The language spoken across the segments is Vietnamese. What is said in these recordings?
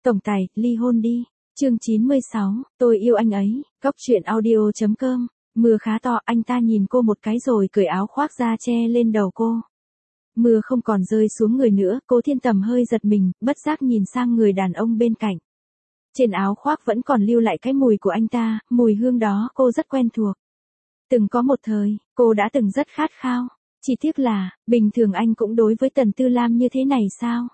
Tổng tài, ly hôn đi. Chương 96, tôi yêu anh ấy. Góc truyện audio.com. Mưa khá to, anh ta nhìn cô một cái rồi cởi áo khoác ra che lên đầu cô. Mưa không còn rơi xuống người nữa, Cố Thiên Tầm hơi giật mình, bất giác nhìn sang người đàn ông bên cạnh. Trên áo khoác vẫn còn lưu lại cái mùi của anh ta, mùi hương đó cô rất quen thuộc. Từng có một thời, cô đã từng rất khát khao. Chỉ tiếc là, bình thường anh cũng đối với Tần Tư Lam như thế này sao?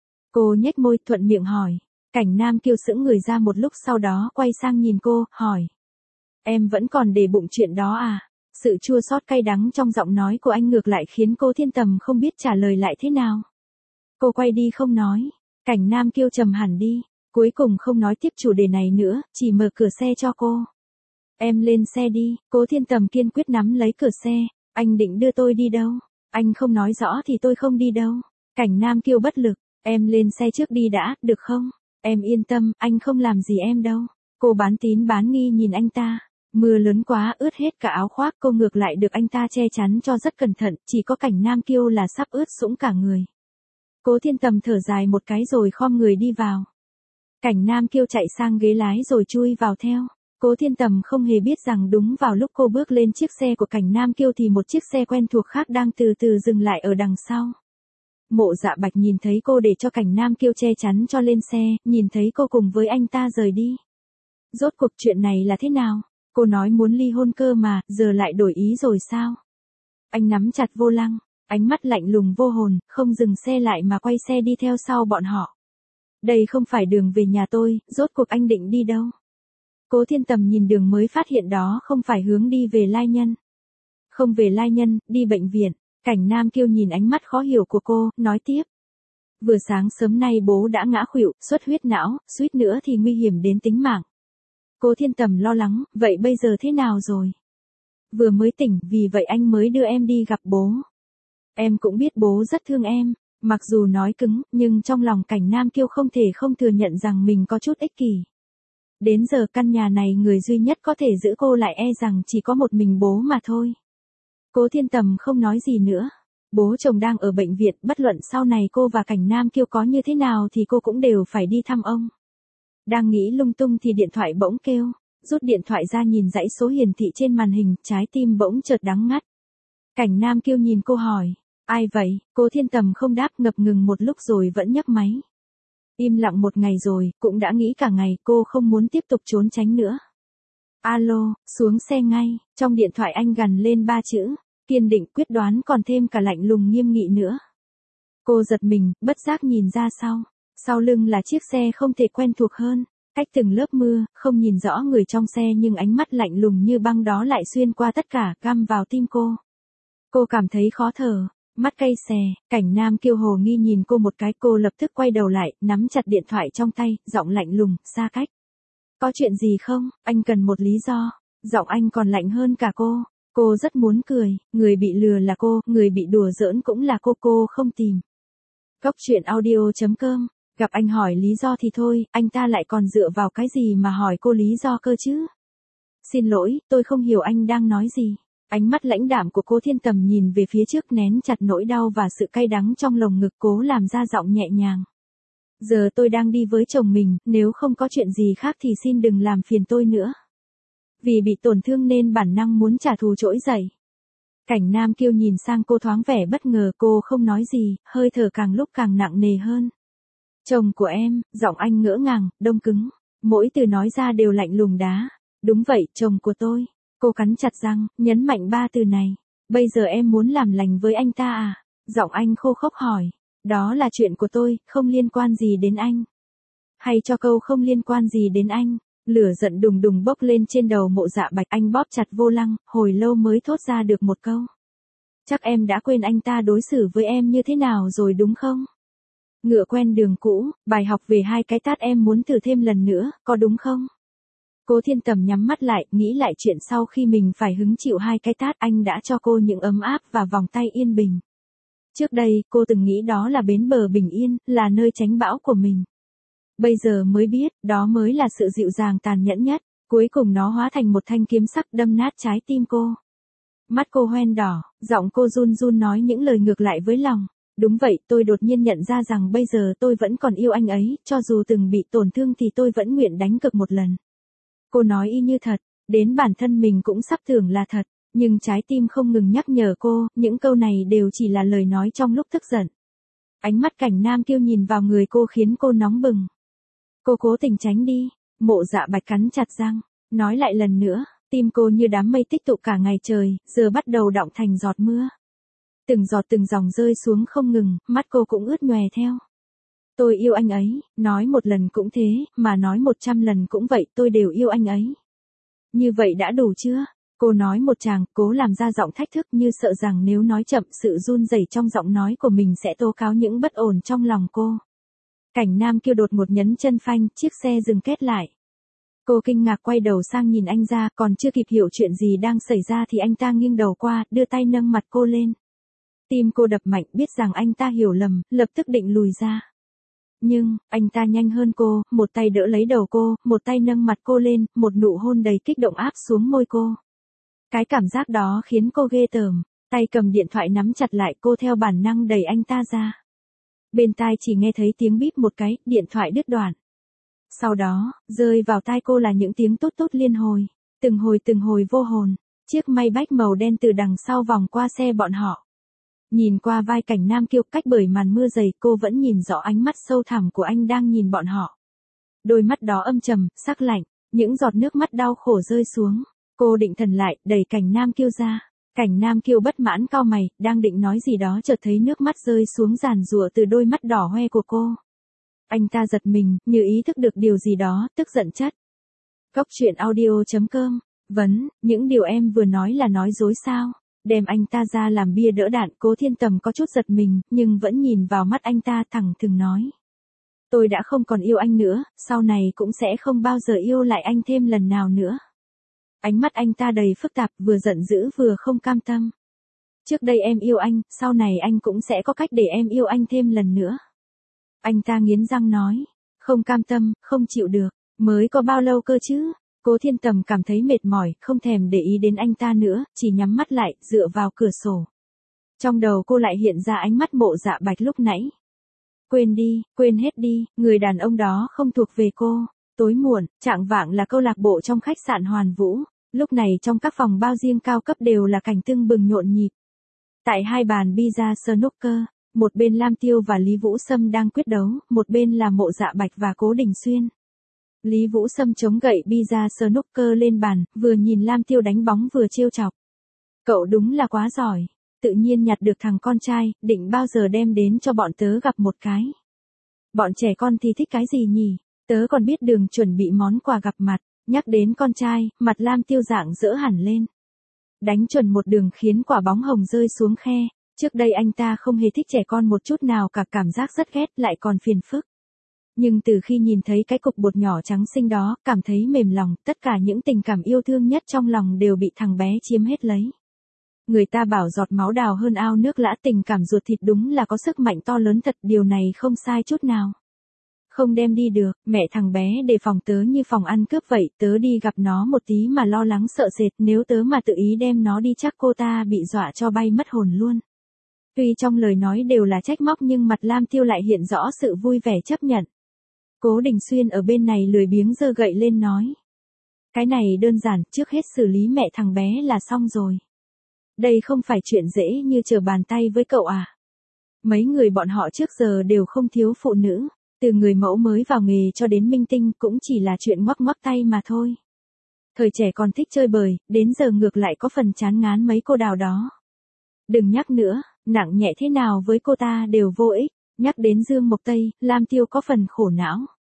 Cô nhếch môi thuận miệng hỏi. Cảnh Nam Kiêu sững người ra một lúc sau đó quay sang nhìn cô, hỏi. Em vẫn còn để bụng chuyện đó à? Sự chua xót cay đắng trong giọng nói của anh ngược lại khiến Cố Thiên Tầm không biết trả lời lại thế nào. Cô quay đi không nói. Cảnh Nam Kiêu trầm hẳn đi. Cuối cùng không nói tiếp chủ đề này nữa, chỉ mở cửa xe cho cô. Em lên xe đi. Cố Thiên Tầm kiên quyết nắm lấy cửa xe. Anh định đưa tôi đi đâu? Anh không nói rõ thì tôi không đi đâu. Cảnh Nam Kiêu bất lực. Em lên xe trước đi đã, được không? Em yên tâm, anh không làm gì em đâu. Cô bán tín bán nghi nhìn anh ta. Mưa lớn quá ướt hết cả áo khoác, cô ngược lại được anh ta che chắn cho rất cẩn thận, chỉ có Cảnh Nam Kiêu là sắp ướt sũng cả người. Cố Thiên Tầm thở dài một cái rồi khom người đi vào. Cảnh Nam Kiêu chạy sang ghế lái rồi chui vào theo. Cố Thiên Tầm không hề biết rằng đúng vào lúc cô bước lên chiếc xe của Cảnh Nam Kiêu thì một chiếc xe quen thuộc khác đang từ từ dừng lại ở đằng sau. Mộ Dạ Bạch nhìn thấy cô để cho Cảnh Nam Kiêu che chắn cho lên xe, nhìn thấy cô cùng với anh ta rời đi. Rốt cuộc chuyện này là thế nào? Cô nói muốn ly hôn cơ mà, giờ lại đổi ý rồi sao? Anh nắm chặt vô lăng, ánh mắt lạnh lùng vô hồn, không dừng xe lại mà quay xe đi theo sau bọn họ. Đây không phải đường về nhà tôi, rốt cuộc anh định đi đâu? Cố Thiên Tầm nhìn đường mới phát hiện đó không phải hướng đi về Lai Nhân. Không về Lai Nhân, đi bệnh viện. Cảnh Nam Kiêu nhìn ánh mắt khó hiểu của cô, nói tiếp. Vừa sáng sớm nay bố đã ngã khuỵu, xuất huyết não, suýt nữa thì nguy hiểm đến tính mạng. Cố Thiên Tầm lo lắng, vậy bây giờ thế nào rồi? Vừa mới tỉnh, vì vậy anh mới đưa em đi gặp bố. Em cũng biết bố rất thương em, mặc dù nói cứng, nhưng trong lòng Cảnh Nam Kiêu không thể không thừa nhận rằng mình có chút ích kỷ. Đến giờ căn nhà này người duy nhất có thể giữ cô lại e rằng chỉ có một mình bố mà thôi. Cố Thiên Tầm không nói gì nữa. Bố chồng đang ở bệnh viện, bất luận sau này cô và Cảnh Nam Kiêu có như thế nào thì cô cũng đều phải đi thăm ông. Đang nghĩ lung tung thì điện thoại bỗng kêu. Rút điện thoại ra nhìn dãy số hiển thị trên màn hình, trái tim bỗng chợt đắng ngắt. Cảnh Nam Kiêu nhìn cô hỏi. Ai vậy? Cố Thiên Tầm không đáp, ngập ngừng một lúc rồi vẫn nhấc máy. Im lặng một ngày rồi, cũng đã nghĩ cả ngày, cô không muốn tiếp tục trốn tránh nữa. Alo, xuống xe ngay. Trong điện thoại anh gằn lên 3 chữ. Kiên định, quyết đoán, còn thêm cả lạnh lùng nghiêm nghị nữa. Cô giật mình, bất giác nhìn ra sau. Sau lưng là chiếc xe không thể quen thuộc hơn. Cách từng lớp mưa, không nhìn rõ người trong xe nhưng ánh mắt lạnh lùng như băng đó lại xuyên qua tất cả, găm vào tim cô. Cô cảm thấy khó thở, mắt cay xè. Cảnh Nam Kiêu hồ nghi nhìn cô một cái, cô lập tức quay đầu lại, nắm chặt điện thoại trong tay, giọng lạnh lùng, xa cách. Có chuyện gì không? Anh cần một lý do. Giọng anh còn lạnh hơn cả cô. Cô rất muốn cười, người bị lừa là cô, người bị đùa giỡn cũng là cô không tìm. Góc truyện audio.com. Gặp anh hỏi lý do thì thôi, anh ta lại còn dựa vào cái gì mà hỏi cô lý do cơ chứ? Xin lỗi, tôi không hiểu anh đang nói gì. Ánh mắt lãnh đạm của Cố Thiên Tầm nhìn về phía trước, nén chặt nỗi đau và sự cay đắng trong lồng ngực, cố làm ra giọng nhẹ nhàng. Giờ tôi đang đi với chồng mình, nếu không có chuyện gì khác thì xin đừng làm phiền tôi nữa. Vì bị tổn thương nên bản năng muốn trả thù trỗi dậy. Cảnh Nam Kiêu nhìn sang cô thoáng vẻ bất ngờ, cô không nói gì, hơi thở càng lúc càng nặng nề hơn. Chồng của em, giọng anh ngỡ ngàng, đông cứng, mỗi từ nói ra đều lạnh lùng đá. Đúng vậy, chồng của tôi. Cô cắn chặt răng, nhấn mạnh 3 từ này. Bây giờ em muốn làm lành với anh ta à? Giọng anh khô khốc hỏi. Đó là chuyện của tôi, không liên quan gì đến anh. Hay cho câu không liên quan gì đến anh. Lửa giận đùng đùng bốc lên trên đầu Mộ Dạ Bạch, anh bóp chặt vô lăng, hồi lâu mới thốt ra được một câu. Chắc em đã quên anh ta đối xử với em như thế nào rồi đúng không? Ngựa quen đường cũ, bài học về 2 cái tát em muốn thử thêm lần nữa, có đúng không? Cố Thiên Tầm nhắm mắt lại, nghĩ lại chuyện sau khi mình phải hứng chịu 2 cái tát, anh đã cho cô những ấm áp và vòng tay yên bình. Trước đây, cô từng nghĩ đó là bến bờ bình yên, là nơi tránh bão của mình. Bây giờ mới biết, đó mới là sự dịu dàng tàn nhẫn nhất, cuối cùng nó hóa thành một thanh kiếm sắc đâm nát trái tim cô. Mắt cô hoen đỏ, giọng cô run run nói những lời ngược lại với lòng. Đúng vậy, tôi đột nhiên nhận ra rằng bây giờ tôi vẫn còn yêu anh ấy, cho dù từng bị tổn thương thì tôi vẫn nguyện đánh cược một lần. Cô nói y như thật, đến bản thân mình cũng sắp tưởng là thật, nhưng trái tim không ngừng nhắc nhở cô, những câu này đều chỉ là lời nói trong lúc tức giận. Ánh mắt Cảnh Nam Kiêu nhìn vào người cô khiến cô nóng bừng. Cô cố tình tránh đi, Mộ Dạ Bạch cắn chặt răng, nói lại lần nữa, tim cô như đám mây tích tụ cả ngày trời, giờ bắt đầu đọng thành giọt mưa. Từng giọt từng dòng rơi xuống không ngừng, mắt cô cũng ướt nhòe theo. Tôi yêu anh ấy, nói một lần cũng thế, mà nói 100 lần cũng vậy, tôi đều yêu anh ấy. Như vậy đã đủ chưa? Cô nói một tràng, cố làm ra giọng thách thức như sợ rằng nếu nói chậm sự run rẩy trong giọng nói của mình sẽ tố cáo những bất ổn trong lòng cô. Cảnh Nam Kiêu đột một nhấn chân phanh, chiếc xe dừng két lại. Cô kinh ngạc quay đầu sang nhìn anh ra, còn chưa kịp hiểu chuyện gì đang xảy ra thì anh ta nghiêng đầu qua, đưa tay nâng mặt cô lên. Tim cô đập mạnh, biết rằng anh ta hiểu lầm, lập tức định lùi ra. Nhưng, anh ta nhanh hơn cô, một tay đỡ lấy đầu cô, một tay nâng mặt cô lên, một nụ hôn đầy kích động áp xuống môi cô. Cái cảm giác đó khiến cô ghê tởm, tay cầm điện thoại nắm chặt lại, cô theo bản năng đẩy anh ta ra. Bên tai chỉ nghe thấy tiếng bíp một cái, điện thoại đứt đoạn. Sau đó, rơi vào tai cô là những tiếng tút tút liên hồi, từng hồi vô hồn. Chiếc Maybach màu đen từ đằng sau vòng qua xe bọn họ. Nhìn qua vai Cảnh Nam Kiêu cách bởi màn mưa dày, cô vẫn nhìn rõ ánh mắt sâu thẳm của anh đang nhìn bọn họ. Đôi mắt đó âm trầm, sắc lạnh, những giọt nước mắt đau khổ rơi xuống. Cô định thần lại, đẩy Cảnh Nam Kiêu ra. Cảnh Nam Kiêu bất mãn cau mày, đang định nói gì đó chợt thấy nước mắt rơi xuống giàn giụa từ đôi mắt đỏ hoe của cô. Anh ta giật mình, như ý thức được điều gì đó, tức giận chất. Góc truyện audio.com. Những điều em vừa nói là nói dối sao? Đem anh ta ra làm bia đỡ đạn. Cố Thiên Tầm có chút giật mình, nhưng vẫn nhìn vào mắt anh ta thẳng thừng nói. Tôi đã không còn yêu anh nữa, sau này cũng sẽ không bao giờ yêu lại anh thêm lần nào nữa. Ánh mắt anh ta đầy phức tạp, vừa giận dữ vừa không cam tâm. Trước đây em yêu anh, sau này anh cũng sẽ có cách để em yêu anh thêm lần nữa. Anh ta nghiến răng nói, không cam tâm, không chịu được, mới có bao lâu cơ chứ? Cố Thiên Tầm cảm thấy mệt mỏi, không thèm để ý đến anh ta nữa, chỉ nhắm mắt lại, dựa vào cửa sổ. Trong đầu cô lại hiện ra ánh mắt Mộ Dạ Bạch lúc nãy. Quên đi, quên hết đi, người đàn ông đó không thuộc về cô. Tối muộn, chạng vạng là câu lạc bộ trong khách sạn Hoàn Vũ. Lúc này trong các phòng bao riêng cao cấp đều là cảnh tưng bừng nhộn nhịp. Tại hai bàn bida snooker, một bên Lam Tiêu và Lý Vũ Sâm đang quyết đấu, một bên là Mộ Dạ Bạch và Cố Đình Xuyên. Lý Vũ Sâm chống gậy bida snooker lên bàn, vừa nhìn Lam Tiêu đánh bóng vừa trêu chọc. Cậu đúng là quá giỏi, tự nhiên nhặt được thằng con trai, định bao giờ đem đến cho bọn tớ gặp một cái. Bọn trẻ con thì thích cái gì nhỉ? Tớ còn biết đường chuẩn bị món quà gặp mặt. Nhắc đến con trai, mặt Lam Tiêu dạng dỡ hẳn lên. Đánh chuẩn một đường khiến quả bóng hồng rơi xuống khe. Trước đây anh ta không hề thích trẻ con một chút nào cả, cảm giác rất ghét, lại còn phiền phức. Nhưng từ khi nhìn thấy cái cục bột nhỏ trắng xinh đó, cảm thấy mềm lòng, tất cả những tình cảm yêu thương nhất trong lòng đều bị thằng bé chiếm hết lấy. Người ta bảo giọt máu đào hơn ao nước lã, tình cảm ruột thịt đúng là có sức mạnh to lớn thật, điều này không sai chút nào. Không đem đi được, mẹ thằng bé đề phòng tớ như phòng ăn cướp vậy, tớ đi gặp nó một tí mà lo lắng sợ sệt, nếu tớ mà tự ý đem nó đi chắc cô ta bị dọa cho bay mất hồn luôn. Tuy trong lời nói đều là trách móc nhưng mặt Lam Tiêu lại hiện rõ sự vui vẻ chấp nhận. Cố Đình Xuyên ở bên này lười biếng giơ gậy lên nói. Cái này đơn giản, trước hết xử lý mẹ thằng bé là xong rồi. Đây không phải chuyện dễ như trở bàn tay với cậu à. Mấy người bọn họ trước giờ đều không thiếu phụ nữ, từ người mẫu mới vào nghề cho đến minh tinh cũng chỉ là chuyện ngoắc ngoắc tay mà thôi. Thời trẻ còn thích chơi bời, đến giờ ngược lại có phần chán ngán mấy cô đào đó. Đừng nhắc nữa, nặng nhẹ thế nào với cô ta đều vô ích. Nhắc đến Dương Mộc Tây, Lam Tiêu có phần khổ não.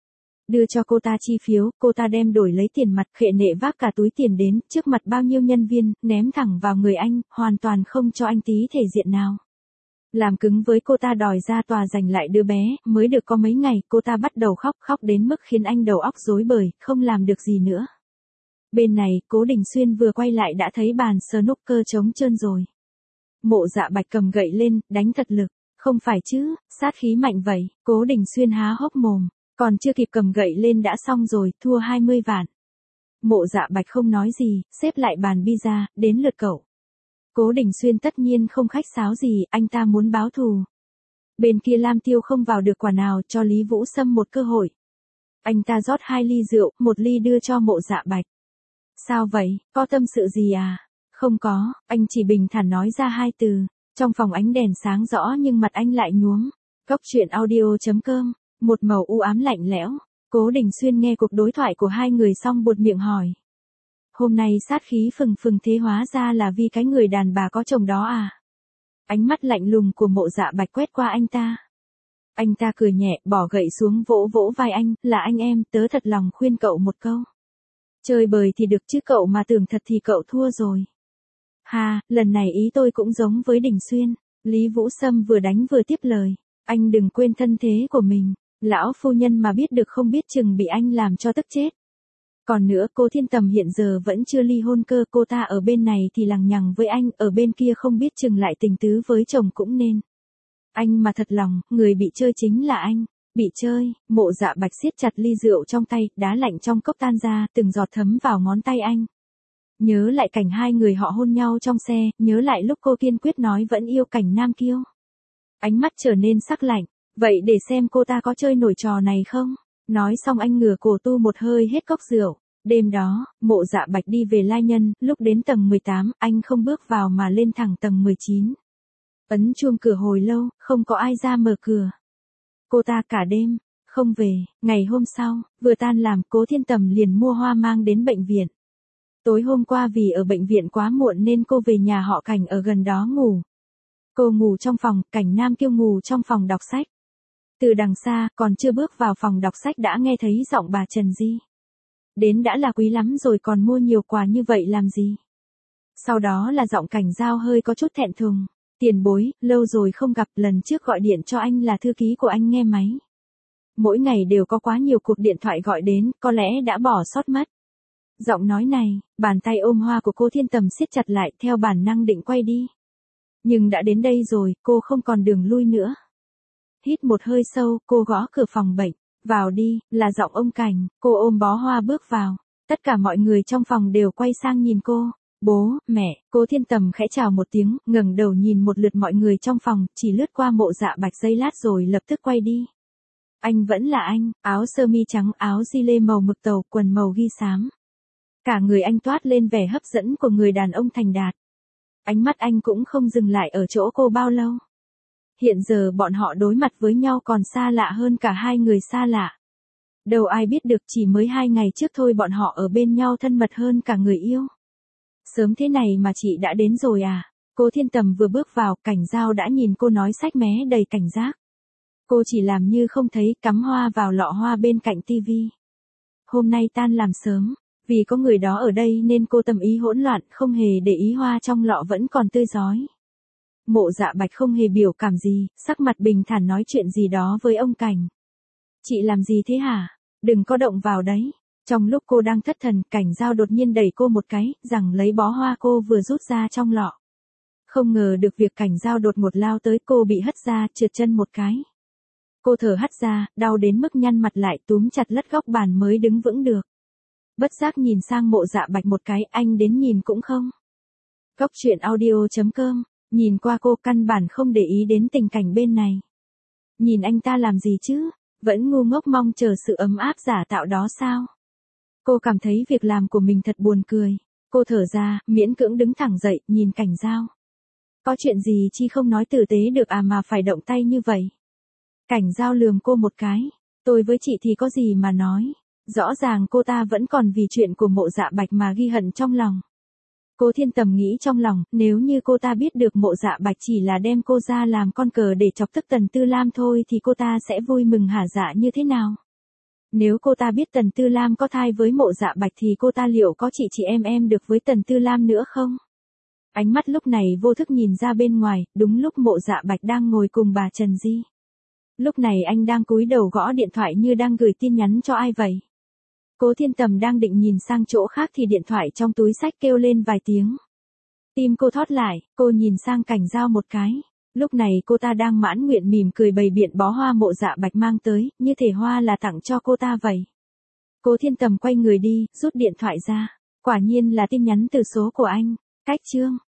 Đưa cho cô ta chi phiếu, cô ta đem đổi lấy tiền mặt, khệ nệ vác cả túi tiền đến, trước mặt bao nhiêu nhân viên, ném thẳng vào người anh, hoàn toàn không cho anh tí thể diện nào. Làm cứng với cô ta đòi ra tòa giành lại đứa bé, mới được có mấy ngày, cô ta bắt đầu khóc đến mức khiến anh đầu óc rối bời, không làm được gì nữa. Bên này, Cố Đình Xuyên vừa quay lại đã thấy bàn snooker trống trơn rồi. Mộ Dạ Bạch cầm gậy lên, đánh thật lực. Không phải chứ, sát khí mạnh vậy, Cố Đình Xuyên há hốc mồm, còn chưa kịp cầm gậy lên đã xong rồi, thua 20 vạn. Mộ Dạ Bạch không nói gì, xếp lại bàn bida, đến lượt cậu. Cố Đình Xuyên tất nhiên không khách sáo gì, anh ta muốn báo thù. Bên kia Lam Tiêu không vào được quả nào cho Lý Vũ Sâm một cơ hội. Anh ta rót 2 ly rượu, 1 ly đưa cho Mộ Dạ Bạch. Sao vậy, có tâm sự gì à? Không có, anh chỉ bình thản nói ra 2 từ. Trong phòng ánh đèn sáng rõ nhưng mặt anh lại nhuốm. Góc truyện audio.com, một màu u ám lạnh lẽo. Cố Đình Xuyên nghe cuộc đối thoại của hai người xong buột miệng hỏi. Hôm nay sát khí phừng phừng thế hóa ra là vì cái người đàn bà có chồng đó à? Ánh mắt lạnh lùng của Mộ Dạ Bạch quét qua anh ta. Anh ta cười nhẹ, bỏ gậy xuống vỗ vỗ vai anh, là anh em, tớ thật lòng khuyên cậu một câu. Chơi bời thì được chứ cậu mà tưởng thật thì cậu thua rồi. Ha, lần này ý tôi cũng giống với Đình Xuyên. Lý Vũ Sâm vừa đánh vừa tiếp lời. Anh đừng quên thân thế của mình. Lão phu nhân mà biết được không biết chừng bị anh làm cho tức chết. Còn nữa cô Thiên Tầm hiện giờ vẫn chưa ly hôn cơ, cô ta ở bên này thì lằng nhằng với anh, ở bên kia không biết chừng lại tình tứ với chồng cũng nên. Anh mà thật lòng, người bị chơi chính là anh. Bị chơi, Mộ Dạ Bạch siết chặt ly rượu trong tay, đá lạnh trong cốc tan ra, từng giọt thấm vào ngón tay anh. Nhớ lại cảnh hai người họ hôn nhau trong xe, nhớ lại lúc cô kiên quyết nói vẫn yêu cảnh Nam Kiêu. Ánh mắt trở nên sắc lạnh, vậy để xem cô ta có chơi nổi trò này không? Nói xong anh ngửa cổ tu một hơi hết cốc rượu. Đêm đó, Mộ Dạ Bạch đi về Lai Nhân, lúc đến tầng 18, anh không bước vào mà lên thẳng tầng 19. Ấn chuông cửa hồi lâu, không có ai ra mở cửa. Cô ta cả đêm, không về, ngày hôm sau, vừa tan làm, Cố Thiên Tầm liền mua hoa mang đến bệnh viện. Tối hôm qua vì ở bệnh viện quá muộn nên cô về nhà họ Cảnh ở gần đó ngủ. Cô ngủ trong phòng, Cảnh Nam Kiêu ngủ trong phòng đọc sách. Từ đằng xa, còn chưa bước vào phòng đọc sách đã nghe thấy giọng bà Trần Di. Đến đã là quý lắm rồi còn mua nhiều quà như vậy làm gì? Sau đó là giọng Cảnh Giao hơi có chút thẹn thùng. Tiền bối, lâu rồi không gặp, lần trước gọi điện cho anh là thư ký của anh nghe máy. Mỗi ngày đều có quá nhiều cuộc điện thoại gọi đến, có lẽ đã bỏ sót mất. Giọng nói này, bàn tay ôm hoa của cô Thiên Tầm siết chặt lại theo bản năng định quay đi. Nhưng đã đến đây rồi, cô không còn đường lui nữa. Hít một hơi sâu, cô gõ cửa phòng bệnh. Vào đi, là giọng ông Cảnh, cô ôm bó hoa bước vào. Tất cả mọi người trong phòng đều quay sang nhìn cô. Bố, mẹ, cô Thiên Tầm khẽ chào một tiếng, ngẩng đầu nhìn một lượt mọi người trong phòng, chỉ lướt qua Mộ Dạ Bạch giây lát rồi lập tức quay đi. Anh vẫn là anh, áo sơ mi trắng, áo gi lê màu mực tàu, quần màu ghi xám. Cả người anh toát lên vẻ hấp dẫn của người đàn ông thành đạt. Ánh mắt anh cũng không dừng lại ở chỗ cô bao lâu. Hiện giờ bọn họ đối mặt với nhau còn xa lạ hơn cả hai người xa lạ. Đâu ai biết được chỉ mới 2 ngày trước thôi bọn họ ở bên nhau thân mật hơn cả người yêu. Sớm thế này mà chị đã đến rồi à? Cô Thiên Tầm vừa bước vào, Cảnh Giao đã nhìn cô nói sách mé đầy cảnh giác. Cô chỉ làm như không thấy, cắm hoa vào lọ hoa bên cạnh tivi. Hôm nay tan làm sớm, vì có người đó ở đây nên cô tâm ý hỗn loạn, không hề để ý hoa trong lọ vẫn còn tươi rói. Mộ Dạ Bạch không hề biểu cảm gì, sắc mặt bình thản nói chuyện gì đó với ông Cảnh. Chị làm gì thế hả? Đừng có động vào đấy. Trong lúc cô đang thất thần, Cảnh Giao đột nhiên đẩy cô một cái, rằng lấy bó hoa cô vừa rút ra trong lọ. Không ngờ được việc Cảnh Giao đột ngột lao tới, cô bị hất ra, trượt chân một cái. Cô thở hắt ra, đau đến mức nhăn mặt lại, túm chặt lất góc bàn mới đứng vững được. Bất giác nhìn sang Mộ Dạ Bạch một cái, anh đến nhìn cũng không. Góc truyện audio.com, nhìn qua cô căn bản không để ý đến tình cảnh bên này. Nhìn anh ta làm gì chứ, vẫn ngu ngốc mong chờ sự ấm áp giả tạo đó sao? Cô cảm thấy việc làm của mình thật buồn cười. Cô thở ra, miễn cưỡng đứng thẳng dậy, nhìn Cảnh Giao. Có chuyện gì chi không nói tử tế được à mà phải động tay như vậy? Cảnh Giao lườm cô một cái. Tôi với chị thì có gì mà nói. Rõ ràng cô ta vẫn còn vì chuyện của Mộ Dạ Bạch mà ghi hận trong lòng. Cô Thiên Tầm nghĩ trong lòng, nếu như cô ta biết được Mộ Dạ Bạch chỉ là đem cô ra làm con cờ để chọc tức Tần Tư Lam thôi thì cô ta sẽ vui mừng hả dạ như thế nào? Nếu cô ta biết Tần Tư Lam có thai với Mộ Dạ Bạch thì cô ta liệu có chị em được với Tần Tư Lam nữa không? Ánh mắt lúc này vô thức nhìn ra bên ngoài, đúng lúc Mộ Dạ Bạch đang ngồi cùng bà Trần Di. Lúc này anh đang cúi đầu gõ điện thoại như đang gửi tin nhắn cho ai vậy. Cố Thiên Tầm đang định nhìn sang chỗ khác thì điện thoại trong túi xách kêu lên vài tiếng. Tim cô thót lại, cô nhìn sang Cảnh Giao một cái. Lúc này cô ta đang mãn nguyện mỉm cười bày biện bó hoa Mộ Dạ Bạch mang tới, như thể hoa là tặng cho cô ta vậy. Cố Thiên Tầm quay người đi, rút điện thoại ra. Quả nhiên là tin nhắn từ số của anh. Cách chương.